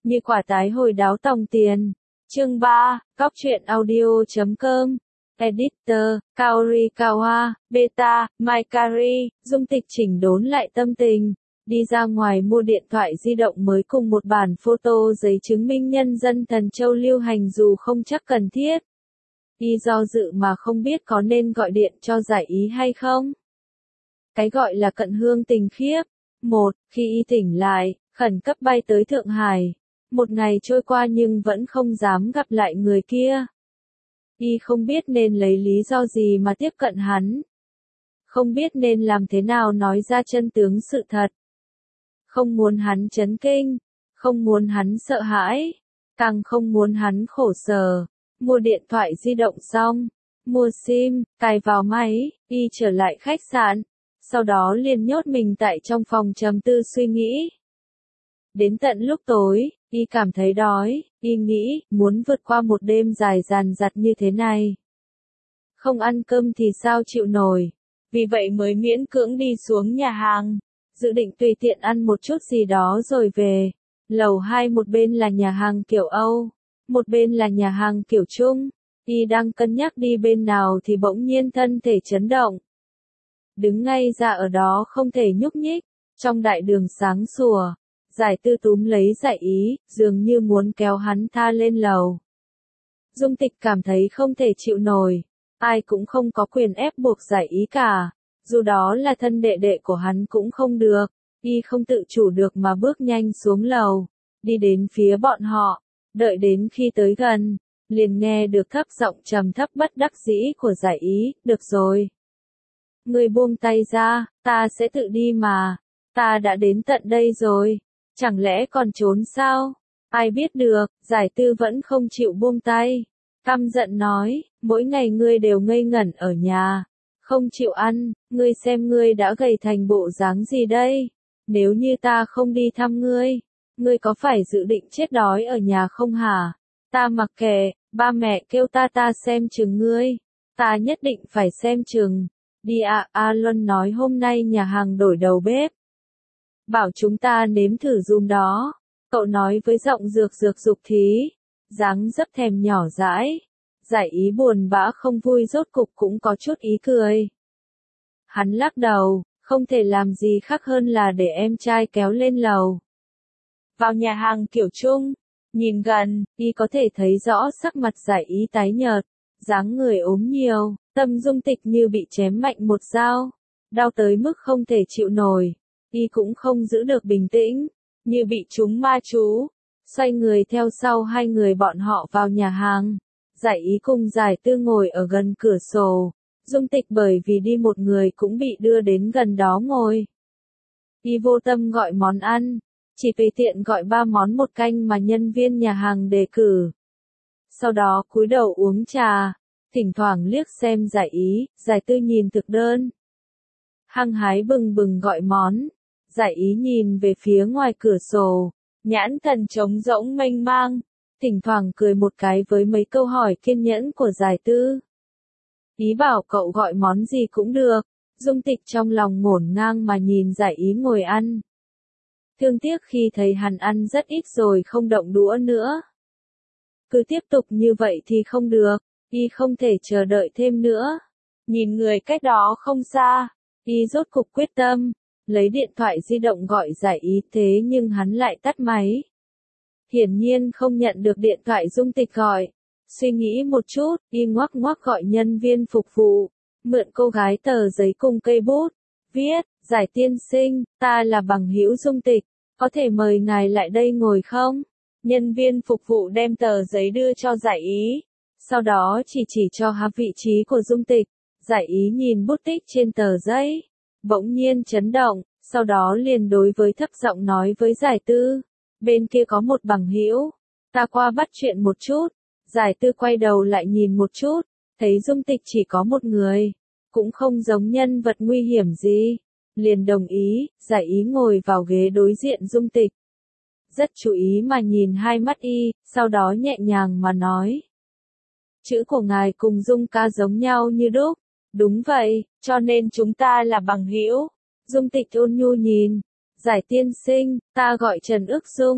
như quả tái hồi đáo tòng tiền. Chương 3, Cóc truyện audio.com. Editor, Kaori Kawa, Beta, Maikari, Dung Tịch chỉnh đốn lại tâm tình, đi ra ngoài mua điện thoại di động mới cùng một bản photo giấy chứng minh nhân dân Thần Châu lưu hành dù không chắc cần thiết. Y do dự mà không biết có nên gọi điện cho giải ý hay không. Cái gọi là cận hương tình khiếp. Khi y tỉnh lại, khẩn cấp bay tới Thượng Hải. Một ngày trôi qua nhưng vẫn không dám gặp lại người kia. Y không biết nên lấy lý do gì mà tiếp cận hắn. Không biết nên làm thế nào nói ra chân tướng sự thật. Không muốn hắn chấn kinh, không muốn hắn sợ hãi, càng không muốn hắn khổ sở. Mua điện thoại di động xong, mua SIM, cài vào máy, y trở lại khách sạn. Sau đó liền nhốt mình tại trong phòng trầm tư suy nghĩ. Đến tận lúc tối, y cảm thấy đói, y nghĩ, muốn vượt qua một đêm dài dằn dặt như thế này. Không ăn cơm thì sao chịu nổi, vì vậy mới miễn cưỡng đi xuống nhà hàng, dự định tùy tiện ăn một chút gì đó rồi về. Lầu 2 một bên là nhà hàng kiểu Âu, một bên là nhà hàng kiểu Trung, y đang cân nhắc đi bên nào thì bỗng nhiên thân thể chấn động. Đứng ngay ra ở đó không thể nhúc nhích, trong đại đường sáng sủa. Giải Tư túm lấy Giải Ý, dường như muốn kéo hắn tha lên lầu. Dung Tịch cảm thấy không thể chịu nổi, ai cũng không có quyền ép buộc Giải Ý cả, dù đó là thân đệ đệ của hắn cũng không được, y không tự chủ được mà bước nhanh xuống lầu, đi đến phía bọn họ, đợi đến khi tới gần, liền nghe được thấp giọng trầm thấp bất đắc dĩ của Giải Ý, được rồi. Người buông tay ra, ta sẽ tự đi mà, ta đã đến tận đây rồi. Chẳng lẽ còn trốn sao? Ai biết được, Giải Tư vẫn không chịu buông tay. Căm giận nói, mỗi ngày ngươi đều ngây ngẩn ở nhà. Không chịu ăn, ngươi xem ngươi đã gầy thành bộ dáng gì đây? Nếu như ta không đi thăm ngươi có phải dự định chết đói ở nhà không hả? Ta mặc kệ, ba mẹ kêu ta xem chừng ngươi. Ta nhất định phải xem chừng. Đi ạ, A Luân nói hôm nay nhà hàng đổi đầu bếp. Bảo chúng ta nếm thử dùm đó. Cậu nói với giọng dược dục thí. Dáng dấp thèm nhỏ dãi. Giải Ý buồn bã không vui rốt cục cũng có chút ý cười. Hắn lắc đầu, không thể làm gì khác hơn là để em trai kéo lên lầu. Vào nhà hàng kiểu Trung, nhìn gần, y có thể thấy rõ sắc mặt Giải Ý tái nhợt, dáng người ốm nhiều, tâm Dung Tịch như bị chém mạnh một dao, đau tới mức không thể chịu nổi. Y cũng không giữ được bình tĩnh, như bị trúng ma chú, xoay người theo sau hai người bọn họ vào nhà hàng. Giải Ý cùng Giải Tư ngồi ở gần cửa sổ, Dung Tịch bởi vì đi một người cũng bị đưa đến gần đó ngồi. Y vô tâm gọi món ăn, chỉ tùy tiện gọi 3 món một canh mà nhân viên nhà hàng đề cử. Sau đó cúi đầu uống trà, thỉnh thoảng liếc xem Giải Ý, Giải Tư nhìn thực đơn. Hăng hái bừng bừng gọi món. Giải Ý nhìn về phía ngoài cửa sổ, nhãn thần trống rỗng mênh mang, thỉnh thoảng cười một cái với mấy câu hỏi kiên nhẫn của Giải Tư. Ý bảo cậu gọi món gì cũng được, Dung Tịch trong lòng ngổn ngang mà nhìn Giải Ý ngồi ăn. Thương tiếc khi thấy hắn ăn rất ít rồi không động đũa nữa. Cứ tiếp tục như vậy thì không được, y không thể chờ đợi thêm nữa. Nhìn người cách đó không xa, y rốt cục quyết tâm. Lấy điện thoại di động gọi Giải Ý thế nhưng hắn lại tắt máy. Hiển nhiên không nhận được điện thoại Dung Tịch gọi. Suy nghĩ một chút, y ngoắc ngoắc gọi nhân viên phục vụ. Mượn cô gái tờ giấy cùng cây bút. Viết, Giải tiên sinh, ta là bằng hữu Dung Tịch. Có thể mời ngài lại đây ngồi không? Nhân viên phục vụ đem tờ giấy đưa cho Giải Ý. Sau đó chỉ cho vị trí của Dung Tịch. Giải Ý nhìn bút tích trên tờ giấy. Bỗng nhiên chấn động, sau đó liền đối với thấp giọng nói với Giải Tư, bên kia có một bằng hữu, ta qua bắt chuyện một chút. Giải Tư quay đầu lại nhìn một chút, thấy Dung Tịch chỉ có một người, cũng không giống nhân vật nguy hiểm gì, liền đồng ý. Giải Ý ngồi vào ghế đối diện Dung Tịch, rất chú ý mà nhìn hai mắt y, sau đó nhẹ nhàng mà nói, chữ của ngài cùng Dung ca giống nhau như đúc. Đúng vậy, cho nên chúng ta là bằng hữu. Dung Tịch ôn nhu nhìn. Giải tiên sinh, ta gọi Trần Ước Dung.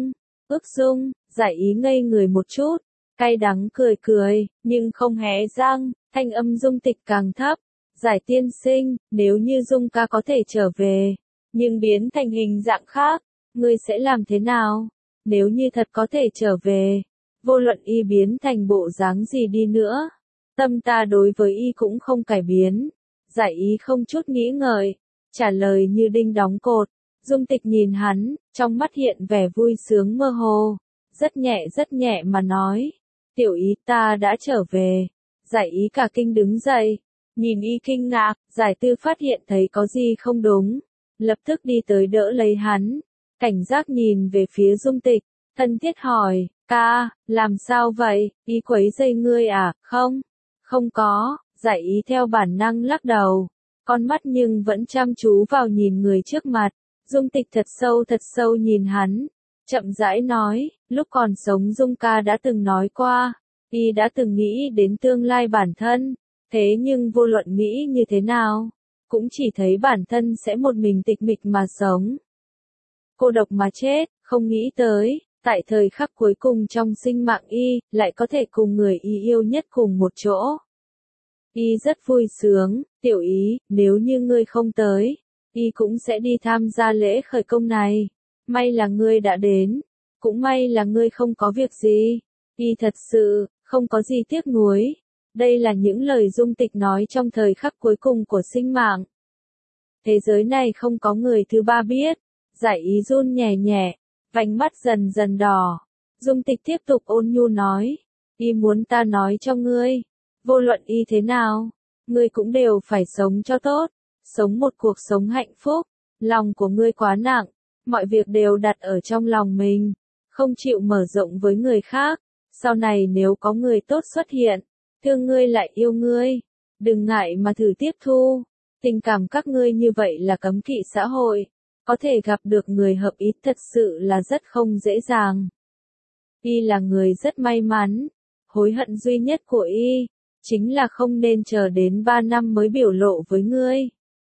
Ước Dung, Giải Ý ngây người một chút, cay đắng cười cười, nhưng không hé răng, thanh âm Dung Tịch càng thấp. Giải tiên sinh, nếu như Dung ca có thể trở về, nhưng biến thành hình dạng khác, ngươi sẽ làm thế nào? Nếu như thật có thể trở về, vô luận y biến thành bộ dáng gì đi nữa, tâm ta đối với y cũng không cải biến. Giải Ý không chút nghĩ ngợi, trả lời như đinh đóng cột. Dung Tịch nhìn hắn, trong mắt hiện vẻ vui sướng mơ hồ, rất nhẹ mà nói, tiểu Ý ta đã trở về. Giải Ý cả kinh đứng dậy, nhìn y kinh ngạc, Giải Tư phát hiện thấy có gì không đúng, lập tức đi tới đỡ lấy hắn, cảnh giác nhìn về phía Dung Tịch, thân thiết hỏi, ca, làm sao vậy, y quấy rầy ngươi à, không? Không có, Giải Ý theo bản năng lắc đầu, con mắt nhưng vẫn chăm chú vào nhìn người trước mặt. Dung Tịch thật sâu nhìn hắn, chậm rãi nói, lúc còn sống Dung ca đã từng nói qua, y đã từng nghĩ đến tương lai bản thân, thế nhưng vô luận nghĩ như thế nào, cũng chỉ thấy bản thân sẽ một mình tịch mịch mà sống. Cô độc mà chết, không nghĩ tới, tại thời khắc cuối cùng trong sinh mạng y, lại có thể cùng người y yêu nhất cùng một chỗ. Y rất vui sướng, tiểu Ý, nếu như ngươi không tới, y cũng sẽ đi tham gia lễ khởi công này. May là ngươi đã đến, cũng may là ngươi không có việc gì. Y thật sự, không có gì tiếc nuối. Đây là những lời Dung Tịch nói trong thời khắc cuối cùng của sinh mạng. Thế giới này không có người thứ ba biết. Giải Ý run nhẹ nhẹ, vành mắt dần dần đỏ. Dung Tịch tiếp tục ôn nhu nói, y muốn ta nói cho ngươi, vô luận y thế nào, ngươi cũng đều phải sống cho tốt, sống một cuộc sống hạnh phúc. Lòng của ngươi quá nặng, mọi việc đều đặt ở trong lòng mình, không chịu mở rộng với người khác. Sau này nếu có người tốt xuất hiện, thương ngươi lại yêu ngươi, đừng ngại mà thử tiếp thu. Tình cảm các ngươi như vậy là cấm kỵ xã hội, có thể gặp được người hợp ý thật sự là rất không dễ dàng. Y là người rất may mắn, hối hận duy nhất của y, chính là không nên chờ đến 3 năm mới biểu lộ với ngươi.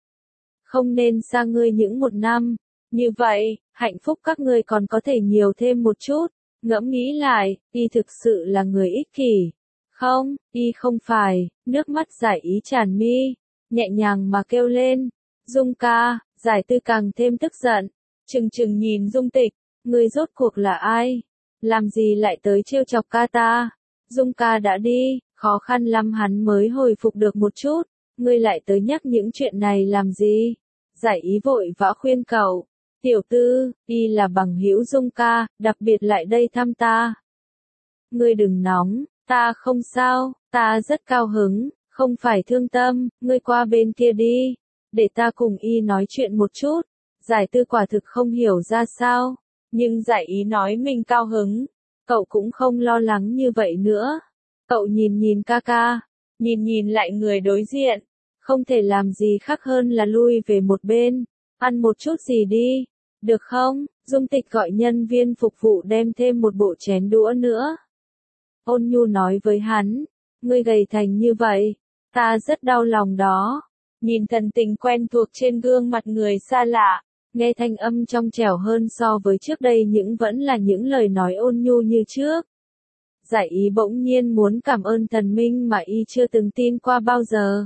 Không nên xa ngươi những 1 năm, như vậy, hạnh phúc các ngươi còn có thể nhiều thêm một chút. Ngẫm nghĩ lại, y thực sự là người ích kỷ. Không, y không phải, nước mắt Giải Ý tràn mi, nhẹ nhàng mà kêu lên. Dung ca, Giải Tư càng thêm tức giận, trừng nhìn Dung Tịch, ngươi rốt cuộc là ai? Làm gì lại tới trêu chọc ca ta? Dung ca đã đi, khó khăn lắm hắn mới hồi phục được một chút, ngươi lại tới nhắc những chuyện này làm gì? Giải Ý vội vã khuyên cậu, tiểu Tư, y là bằng hữu Dung ca, đặc biệt lại đây thăm ta. Ngươi đừng nóng, ta không sao, ta rất cao hứng, không phải thương tâm, ngươi qua bên kia đi, để ta cùng y nói chuyện một chút. Giải Tư quả thực không hiểu ra sao, nhưng Giải Ý nói mình cao hứng, cậu cũng không lo lắng như vậy nữa. Cậu nhìn ca ca, nhìn lại người đối diện, không thể làm gì khác hơn là lui về một bên, ăn một chút gì đi, được không? Dung Tịch gọi nhân viên phục vụ đem thêm một bộ chén đũa nữa. Ôn nhu nói với hắn, ngươi gầy thành như vậy, ta rất đau lòng đó. Nhìn thần tình quen thuộc trên gương mặt người xa lạ, nghe thanh âm trong trẻo hơn so với trước đây nhưng vẫn là những lời nói ôn nhu như trước. Giải Ý bỗng nhiên muốn cảm ơn thần minh mà y chưa từng tin qua bao giờ.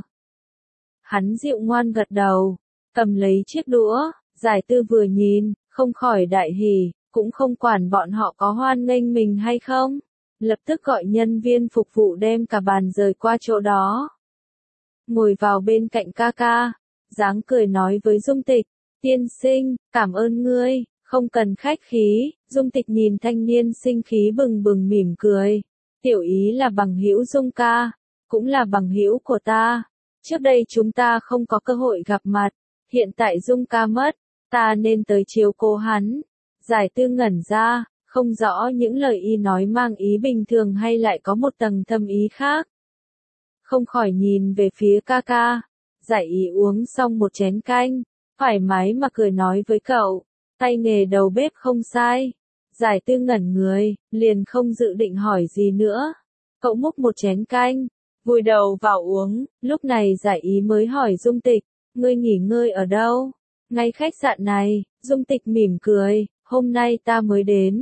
Hắn dịu ngoan gật đầu, cầm lấy chiếc đũa, Giải Tư vừa nhìn, không khỏi đại hỉ, cũng không quản bọn họ có hoan nghênh mình hay không. Lập tức gọi nhân viên phục vụ đem cả bàn rời qua chỗ đó. Ngồi vào bên cạnh ca ca, dáng cười nói với Dung Tịch, tiên sinh, cảm ơn ngươi, không cần khách khí. Dung Tịch nhìn thanh niên sinh khí bừng bừng mỉm cười, tiểu Ý là bằng hữu Dung ca, cũng là bằng hữu của ta. Trước đây chúng ta không có cơ hội gặp mặt, hiện tại Dung ca mất, ta nên tới chiếu cố hắn. Giải Tư ngẩn ra, không rõ những lời y nói mang ý bình thường hay lại có một tầng thâm ý khác. Không khỏi nhìn về phía ca ca. Giải Ý uống xong một chén canh, thoải mái mà cười nói với cậu, tay nghề đầu bếp không sai. Giải Tư ngẩn người, liền không dự định hỏi gì nữa. Cậu múc một chén canh, vùi đầu vào uống, lúc này Giải Ý mới hỏi Dung Tịch, ngươi nghỉ ngơi ở đâu? Ngay khách sạn này. Dung Tịch mỉm cười, hôm nay ta mới đến,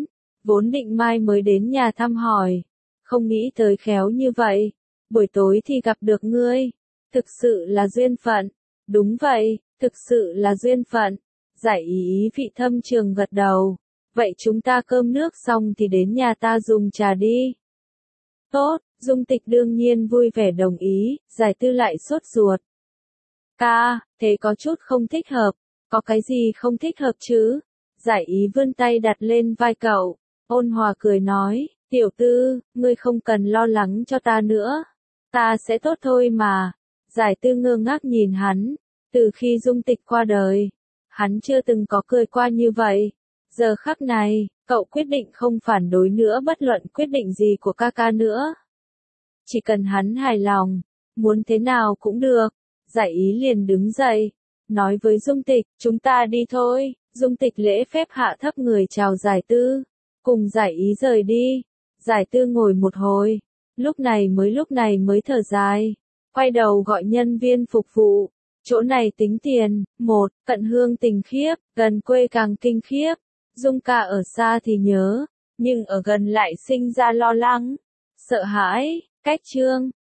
Vốn định mai mới đến nhà thăm hỏi, không nghĩ tới khéo như vậy, buổi tối thì gặp được ngươi, thực sự là duyên phận. Đúng vậy, thực sự là duyên phận. Giải ý vị thâm trường gật đầu. Vậy chúng ta cơm nước xong thì đến nhà ta dùng trà đi. Tốt, Dung Tịch đương nhiên vui vẻ đồng ý, Giải Tư lại sốt ruột. Ca, thế có chút không thích hợp, có cái gì không thích hợp chứ? Giải ý vươn tay đặt lên vai cậu, ôn hòa cười nói, tiểu Tư, ngươi không cần lo lắng cho ta nữa, ta sẽ tốt thôi mà. Giải Tư ngơ ngác nhìn hắn, từ khi Dung Tịch qua đời, hắn chưa từng có cười qua như vậy. Giờ khắc này, cậu quyết định không phản đối nữa bất luận quyết định gì của ca ca nữa. Chỉ cần hắn hài lòng, muốn thế nào cũng được. Giải ý liền đứng dậy, nói với Dung Tịch, chúng ta đi thôi. Dung Tịch lễ phép hạ thấp người chào Giải Tư, cùng Giải ý rời đi. Giải Tư ngồi một hồi, lúc này mới thở dài, quay đầu gọi nhân viên phục vụ. Chỗ này tính tiền, một, cận hương tình khiếp, gần quê càng kinh khiếp. Dung ca ở xa thì nhớ, nhưng ở gần lại sinh ra lo lắng, sợ hãi. Cách chương